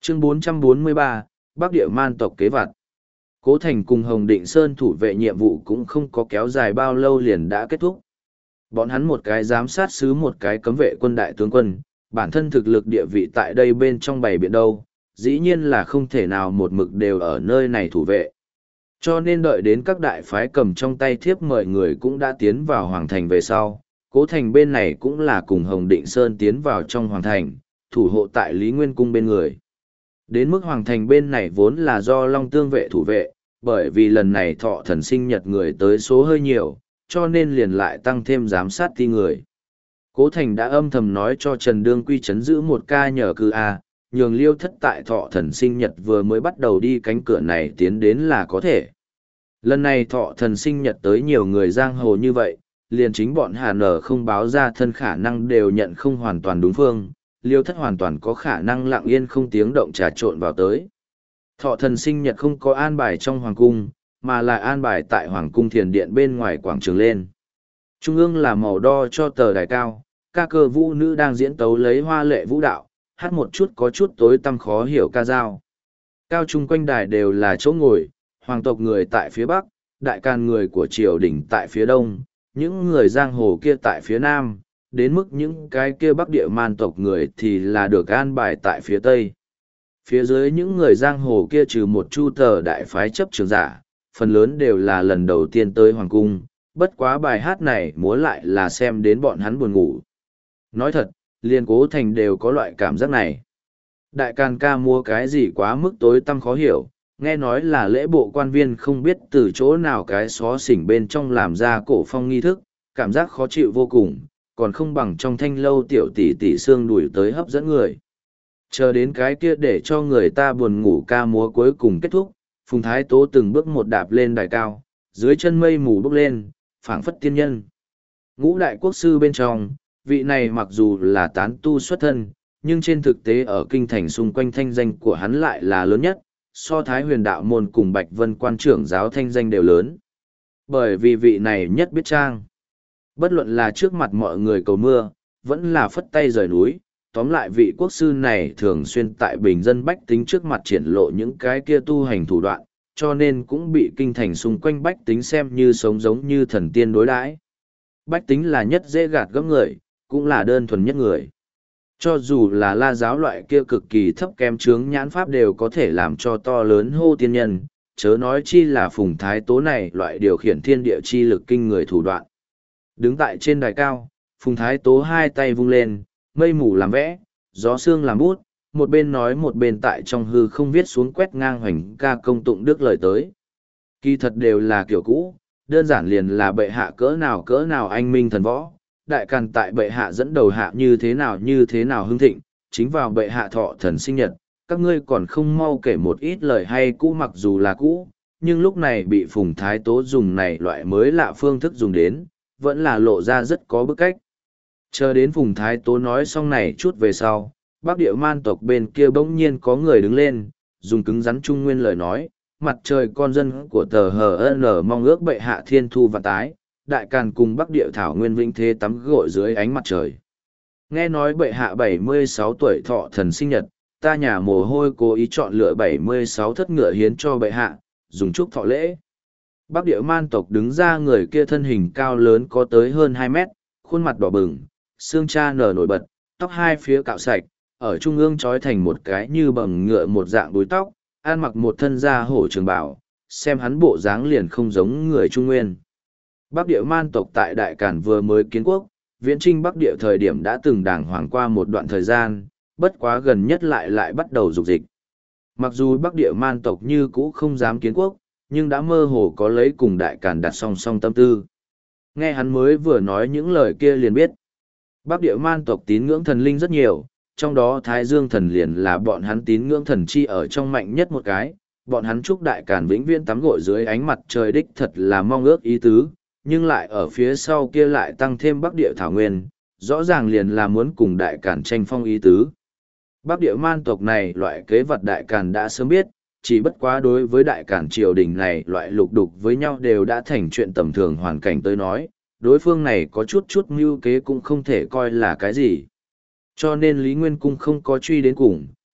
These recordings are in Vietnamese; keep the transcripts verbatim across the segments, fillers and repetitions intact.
Chương bốn trăm bốn mươi ba, Bắc Địa Man tộc kế vặt. Cố Thành cùng Hồng Định Sơn thủ vệ nhiệm vụ cũng không có kéo dài bao lâu liền đã kết thúc. Bọn hắn một cái giám sát sứ một cái cấm vệ quân đại tướng quân, bản thân thực lực địa vị tại đây bên trong bầy biển đâu, dĩ nhiên là không thể nào một mực đều ở nơi này thủ vệ. Cho nên đợi đến các đại phái cầm trong tay thiếp mời người cũng đã tiến vào Hoàng Thành về sau, Cố Thành bên này cũng là cùng Hồng Định Sơn tiến vào trong Hoàng Thành, thủ hộ tại Lý Nguyên Cung bên người. Đến mức Hoàng Thành bên này vốn là do Long Tương vệ thủ vệ, bởi vì lần này thọ thần sinh nhật người tới số hơi nhiều, cho nên liền lại tăng thêm giám sát ti người. Cố Thành đã âm thầm nói cho Trần Đương Quy chấn giữ một ca nhờ cư A, nhường Liêu Thất tại thọ thần sinh nhật vừa mới bắt đầu đi cánh cửa này tiến đến là có thể. Lần này thọ thần sinh nhật tới nhiều người giang hồ như vậy, liền chính bọn Hà Nở không báo ra thân khả năng đều nhận không hoàn toàn đúng phương, Liêu Thất hoàn toàn có khả năng lặng yên không tiếng động trà trộn vào tới. Thọ thần sinh nhật không có an bài trong hoàng cung, mà là an bài tại hoàng cung thiền điện bên ngoài quảng trường lên. Trung ương là màu đo cho tờ đài cao, ca cơ vũ nữ đang diễn tấu lấy hoa lệ vũ đạo, hát một chút có chút tối tăm khó hiểu ca dao. Cao chung quanh đài đều là chỗ ngồi, hoàng tộc người tại phía bắc, đại can người của triều đình tại phía đông, những người giang hồ kia tại phía nam, đến mức những cái kia bắc địa man tộc người thì là được an bài tại phía tây. Phía dưới những người giang hồ kia trừ một chu tờ đại phái chấp trường giả, phần lớn đều là lần đầu tiên tới hoàng cung, bất quá bài hát này múa lại là xem đến bọn hắn buồn ngủ. Nói thật, liền Cố Thành đều có loại cảm giác này. Đại can ca múa cái gì quá mức tối tăm khó hiểu, nghe nói là lễ bộ quan viên không biết từ chỗ nào cái xó xỉnh bên trong làm ra cổ phong nghi thức, cảm giác khó chịu vô cùng, còn không bằng trong thanh lâu tiểu tỷ tỷ xương đuổi tới hấp dẫn người. Chờ đến cái kia để cho người ta buồn ngủ ca múa cuối cùng kết thúc, Phùng Thái Tố từng bước một đạp lên đài cao, dưới chân mây mù bốc lên, phảng phất tiên nhân. Ngũ đại quốc sư bên trong, vị này mặc dù là tán tu xuất thân, nhưng trên thực tế ở kinh thành xung quanh thanh danh của hắn lại là lớn nhất, so Thái Huyền đạo môn cùng Bạch Vân quan trưởng giáo thanh danh đều lớn. Bởi vì vị này nhất biết trang. Bất luận là trước mặt mọi người cầu mưa, vẫn là phất tay rời núi, tóm lại vị quốc sư này thường xuyên tại bình dân bách tính trước mặt triển lộ những cái kia tu hành thủ đoạn, cho nên cũng bị kinh thành xung quanh bách tính xem như sống giống như thần tiên đối đãi. Bách tính là nhất dễ gạt gẫm người, cũng là đơn thuần nhất người. Cho dù là la giáo loại kia cực kỳ thấp kém chướng nhãn pháp đều có thể làm cho to lớn hô tiên nhân, chớ nói chi là Phùng Thái Tố này loại điều khiển thiên địa chi lực kinh người thủ đoạn. Đứng tại trên đài cao, Phùng Thái Tố hai tay vung lên, mây mù làm vẽ, gió sương làm bút, một bên nói một bên tại trong hư không viết xuống quét ngang hoành ca công tụng đức lời tới. Kỳ thật đều là kiểu cũ, đơn giản liền là bệ hạ cỡ nào cỡ nào anh minh thần võ, đại càn tại bệ hạ dẫn đầu hạ như thế nào như thế nào hưng thịnh, chính vào bệ hạ thọ thần sinh nhật, các ngươi còn không mau kể một ít lời hay cũ mặc dù là cũ, nhưng lúc này bị Phùng Thái Tố dùng này loại mới lạ phương thức dùng đến, vẫn là lộ ra rất có bức cách. Chờ đến Phùng Thái Tố nói xong này chút về sau, Bắc Địa Man tộc bên kia bỗng nhiên có người đứng lên, dùng cứng rắn trung nguyên lời nói, mặt trời con dân của tờ hờ en mong ước bệ hạ thiên thu và tái, đại càn cùng Bắc Địa thảo nguyên vĩnh thế tắm gội dưới ánh mặt trời. Nghe nói bệ hạ bảy mươi sáu tuổi thọ thần sinh nhật, ta nhà mồ hôi cố ý chọn lựa bảy mươi sáu thất ngựa hiến cho bệ hạ, dùng chúc thọ lễ. Bắc Địa Man tộc đứng ra người kia thân hình cao lớn có tới hơn hai mét, khuôn mặt đỏ bừng, xương cha nở nổi bật, tóc hai phía cạo sạch, ở trung ương trói thành một cái như bầm ngựa một dạng búi tóc, ăn mặc một thân da hổ trường bào, xem hắn bộ dáng liền không giống người Trung Nguyên. Bắc Địa Man tộc tại Đại Càn vừa mới kiến quốc, viễn trinh Bắc Địa thời điểm đã từng đàng hoàng qua một đoạn thời gian, bất quá gần nhất lại lại bắt đầu dục dịch. Mặc dù Bắc Địa Man tộc như cũ không dám kiến quốc, nhưng đã mơ hồ có lấy cùng Đại Càn đặt song song tâm tư. Nghe hắn mới vừa nói những lời kia liền biết. Bắc Địa Man tộc tín ngưỡng thần linh rất nhiều, trong đó Thái Dương thần liền là bọn hắn tín ngưỡng thần chi ở trong mạnh nhất một cái, bọn hắn chúc Đại Càn vĩnh viễn tắm gội dưới ánh mặt trời đích thật là mong ước ý tứ, nhưng lại ở phía sau kia lại tăng thêm Bắc Địa thảo nguyên, rõ ràng liền là muốn cùng Đại Càn tranh phong ý tứ. Bắc Địa Man tộc này loại kế vật Đại Càn đã sớm biết, chỉ bất quá đối với Đại Càn triều đình này loại lục đục với nhau đều đã thành chuyện tầm thường hoàn cảnh tới nói, đối phương này có chút chút mưu kế cũng không thể coi là cái gì. Cho nên Lý Nguyên Cung không có truy đến cùng,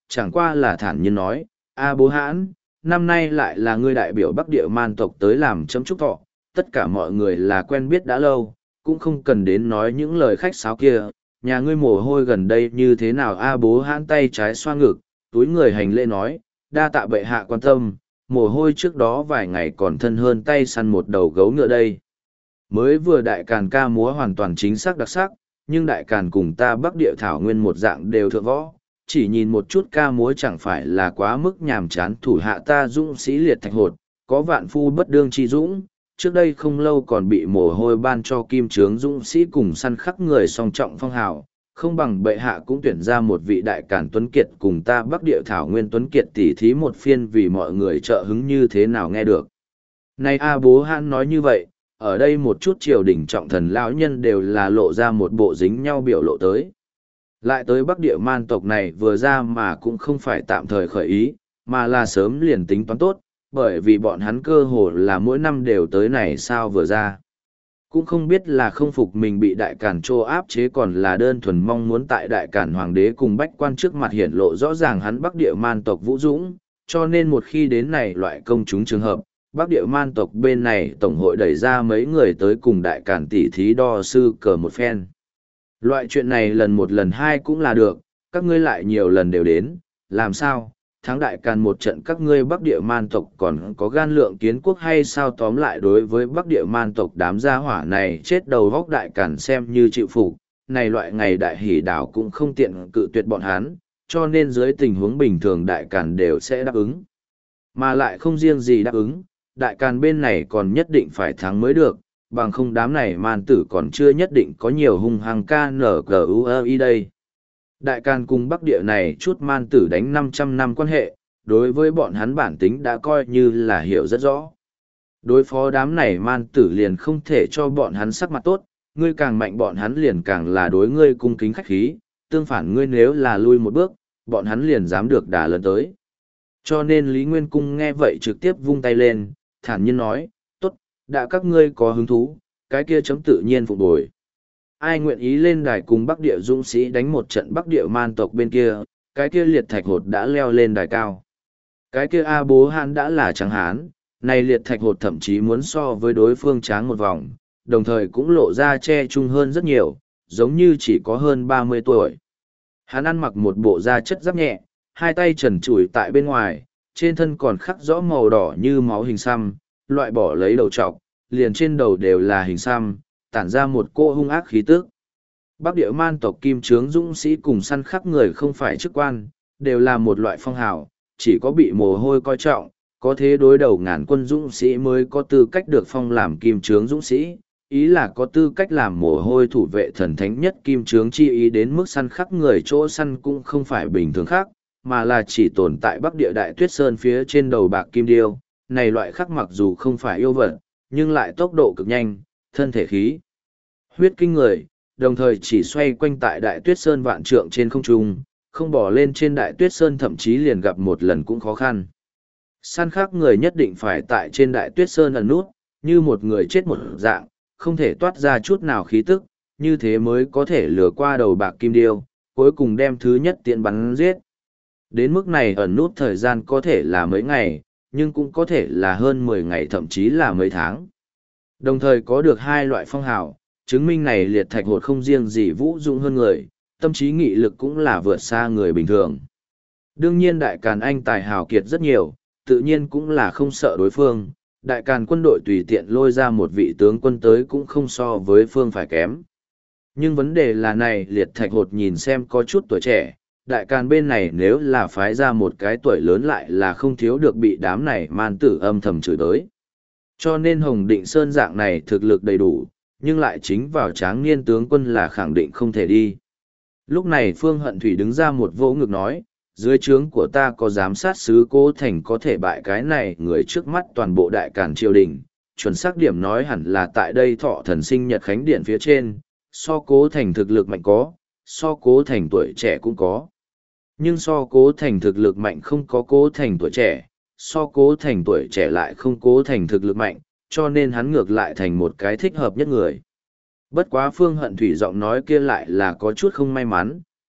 chẳng qua là thản nhiên nói, A bố hãn, năm nay lại là ngươi đại biểu Bắc Địa Man tộc tới làm chấm chúc thọ, tất cả mọi người là quen biết đã lâu, cũng không cần đến nói những lời khách sáo kia, nhà ngươi mồ hôi gần đây như thế nào. A bố hãn tay trái xoa ngực, túi người hành lễ nói, đa tạ bệ hạ quan tâm, mồ hôi trước đó vài ngày còn thân hơn tay săn một đầu gấu ngựa đây. Mới vừa đại càn ca múa hoàn toàn chính xác đặc sắc, nhưng đại càn cùng ta Bắc Địa thảo nguyên một dạng đều thượng võ, chỉ nhìn một chút ca múa chẳng phải là quá mức nhàm chán. Thủ hạ ta dũng sĩ liệt thạch hột, có vạn phu bất đương chi dũng, trước đây không lâu còn bị mồ hôi ban cho kim trướng dũng sĩ cùng săn khắc người song trọng phong hào, không bằng bệ hạ cũng tuyển ra một vị đại càn tuấn kiệt cùng ta Bắc Địa thảo nguyên tuấn kiệt tỉ thí một phiên, vì mọi người trợ hứng như thế nào nghe được. Này A bố hãn nói như vậy, ở đây một chút triều đình trọng thần lão nhân đều là lộ ra một bộ dính nhau biểu lộ tới. Lại tới Bắc Địa Man tộc này vừa ra mà cũng không phải tạm thời khởi ý, mà là sớm liền tính toán tốt, bởi vì bọn hắn cơ hồ là mỗi năm đều tới này sao vừa ra. Cũng không biết là không phục mình bị đại càn trô áp chế, còn là đơn thuần mong muốn tại đại càn hoàng đế cùng bách quan trước mặt hiển lộ rõ ràng hắn Bắc Địa Man tộc vũ dũng, cho nên một khi đến này loại công chúng trường hợp, Bắc Địa Man tộc bên này tổng hội đẩy ra mấy người tới cùng đại càn tỉ thí đo sư cờ một phen. Loại chuyện này lần một lần hai cũng là được, các ngươi lại nhiều lần đều đến, làm sao, thắng đại càn một trận các ngươi Bắc Địa Man tộc còn có gan lượng kiến quốc hay sao? Tóm lại đối với Bắc Địa Man tộc đám gia hỏa này chết đầu vóc đại càn xem như chịu phục, này loại ngày đại hỷ đảo cũng không tiện cự tuyệt bọn hắn, cho nên dưới tình huống bình thường đại càn đều sẽ đáp ứng. Mà lại không riêng gì đáp ứng, đại càn bên này còn nhất định phải thắng mới được, bằng không đám này man tử còn chưa nhất định có nhiều hung hăng ca nở cờ u ơ i đây. Đại càn cùng Bắc Địa này chút man tử đánh năm trăm năm quan hệ, đối với bọn hắn bản tính đã coi như là hiểu rất rõ. Đối phó đám này man tử liền không thể cho bọn hắn sắc mặt tốt, ngươi càng mạnh bọn hắn liền càng là đối ngươi cung kính khách khí, tương phản ngươi nếu là lui một bước, bọn hắn liền dám được đà lần tới. Cho nên Lý Nguyên Cung nghe vậy trực tiếp vung tay lên, thản nhiên nói, tốt, đã các ngươi có hứng thú, cái kia chấm tự nhiên phục bồi. Ai nguyện ý lên đài cùng Bắc Địa dũng sĩ đánh một trận Bắc Địa man tộc bên kia, cái kia liệt thạch hột đã leo lên đài cao. Cái kia A bố hãn đã là trắng hán, này liệt thạch hột thậm chí muốn so với đối phương tráng một vòng, đồng thời cũng lộ ra che trung hơn rất nhiều, giống như chỉ có hơn ba mươi tuổi. Hắn ăn mặc một bộ da chất giáp nhẹ, hai tay trần trụi tại bên ngoài, trên thân còn khắc rõ màu đỏ như máu hình xăm, loại bỏ lấy đầu trọc, liền trên đầu đều là hình xăm, tản ra một cô hung ác khí tức. Bắc Địa man tộc kim trướng dũng sĩ cùng săn khắc người không phải chức quan, đều là một loại phong hào, chỉ có bị mồ hôi coi trọng, có thế đối đầu ngàn quân dũng sĩ mới có tư cách được phong làm kim trướng dũng sĩ, ý là có tư cách làm mồ hôi thủ vệ thần thánh nhất kim trướng chi ý. Đến mức săn khắc người chỗ săn cũng không phải bình thường khác, mà là chỉ tồn tại Bắc Địa Đại Tuyết Sơn phía trên đầu bạc kim điêu. Này loại khắc mặc dù không phải yêu vật, nhưng lại tốc độ cực nhanh, thân thể khí huyết kinh người, đồng thời chỉ xoay quanh tại Đại Tuyết Sơn vạn trượng trên không trung, không bỏ lên trên Đại Tuyết Sơn thậm chí liền gặp một lần cũng khó khăn. Săn khắc người nhất định phải tại trên Đại Tuyết Sơn ẩn nút, như một người chết một dạng, không thể toát ra chút nào khí tức, như thế mới có thể lừa qua đầu bạc kim điêu, cuối cùng đem thứ nhất tiện bắn giết. Đến mức này ẩn nút thời gian có thể là mấy ngày, nhưng cũng có thể là hơn mười ngày thậm chí là mấy tháng. Đồng thời có được hai loại phong hào, chứng minh này liệt thạch hột không riêng gì vũ dũng hơn người, tâm trí nghị lực cũng là vượt xa người bình thường. Đương nhiên đại càn anh tài hào kiệt rất nhiều, tự nhiên cũng là không sợ đối phương, đại càn quân đội tùy tiện lôi ra một vị tướng quân tới cũng không so với phương phải kém. Nhưng vấn đề là này liệt thạch hột nhìn xem có chút tuổi trẻ, đại càn bên này nếu là phái ra một cái tuổi lớn lại là không thiếu được bị đám này man tử âm thầm chửi tới. Cho nên Hồng Định Sơn dạng này thực lực đầy đủ, nhưng lại chính vào tráng niên tướng quân là khẳng định không thể đi. Lúc này Phương Hận Thủy đứng ra một vỗ ngực nói, dưới trướng của ta có giám sát sứ Cố Thành có thể bại cái này người trước mắt toàn bộ đại càn triều đình, chuẩn xác điểm nói hẳn là tại đây Thọ Thần Sinh Nhật Khánh Điện phía trên, so Cố Thành thực lực mạnh có, so Cố Thành tuổi trẻ cũng có. Nhưng so Cố Thành thực lực mạnh không có Cố Thành tuổi trẻ, so Cố Thành tuổi trẻ lại không Cố Thành thực lực mạnh, cho nên hắn ngược lại thành một cái thích hợp nhất người. Bất quá Phương Hận Thủy giọng nói kia lại là có chút không may mắn,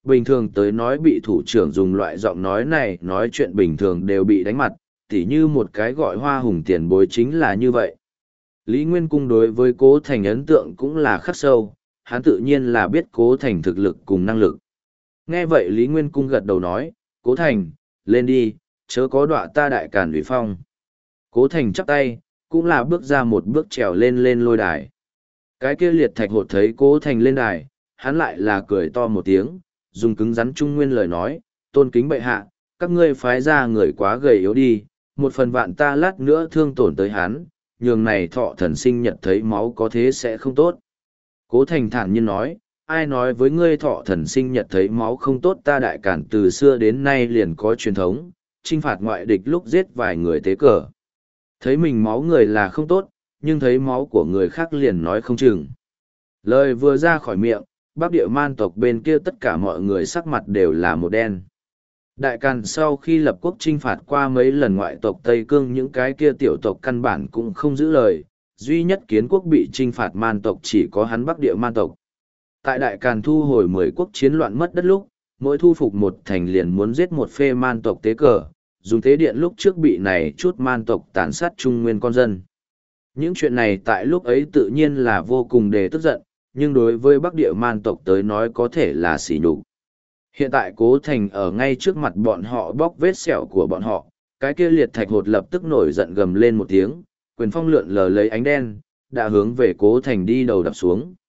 Bình thường tới nói bị thủ trưởng dùng loại giọng nói này nói chuyện bình thường đều bị đánh mặt, tỉ như một cái gọi Hoa Hùng tiền bối chính là như vậy. Lý Nguyên Cung đối với Cố Thành ấn tượng cũng là khắc sâu, hắn tự nhiên là biết Cố Thành thực lực cùng năng lực. Nghe vậy Lý Nguyên Cung gật đầu nói, Cố Thành, lên đi, chớ có đọa ta đại càn ủy phong. Cố Thành chắp tay, cũng là bước ra một bước trèo lên lên lôi đài. Cái kia liệt thạch hột thấy Cố Thành lên đài, hắn lại là cười to một tiếng, dùng cứng rắn trung nguyên lời nói, tôn kính bệ hạ, các ngươi phái ra người quá gầy yếu đi, một phần vạn ta lát nữa thương tổn tới hắn, nhường này thọ thần sinh nhật thấy máu có thế sẽ không tốt. Cố Thành thản nhiên nói, ai nói với ngươi thọ thần sinh nhật thấy máu không tốt, ta đại cản từ xưa đến nay liền có truyền thống, trinh phạt ngoại địch lúc giết vài người tế cờ. Thấy mình máu người là không tốt, nhưng thấy máu của người khác liền nói không chừng. Lời vừa ra khỏi miệng, Bắc Địa Man tộc bên kia tất cả mọi người sắc mặt đều là một đen. Đại Càn sau khi lập quốc chinh phạt qua mấy lần ngoại tộc Tây Cương, những cái kia tiểu tộc căn bản cũng không giữ lời, duy nhất Kiến quốc bị chinh phạt Man tộc chỉ có hắn Bắc Địa Man tộc. Tại Đại Càn thu hồi mười quốc chiến loạn mất đất lúc, mỗi thu phục một thành liền muốn giết một phê Man tộc tế cờ, dùng tế điện lúc trước bị này chút Man tộc tàn sát trung nguyên con dân. Những chuyện này tại lúc ấy tự nhiên là vô cùng đề tức giận, nhưng đối với Bắc Địa Man tộc tới nói có thể là sỉ nhục. Hiện tại Cố Thành ở ngay trước mặt bọn họ bóc vết sẹo của bọn họ, cái kia liệt thạch hột lập tức nổi giận gầm lên một tiếng, quyền phong lượn lờ lấy ánh đen, đã hướng về Cố Thành đi đầu đập xuống.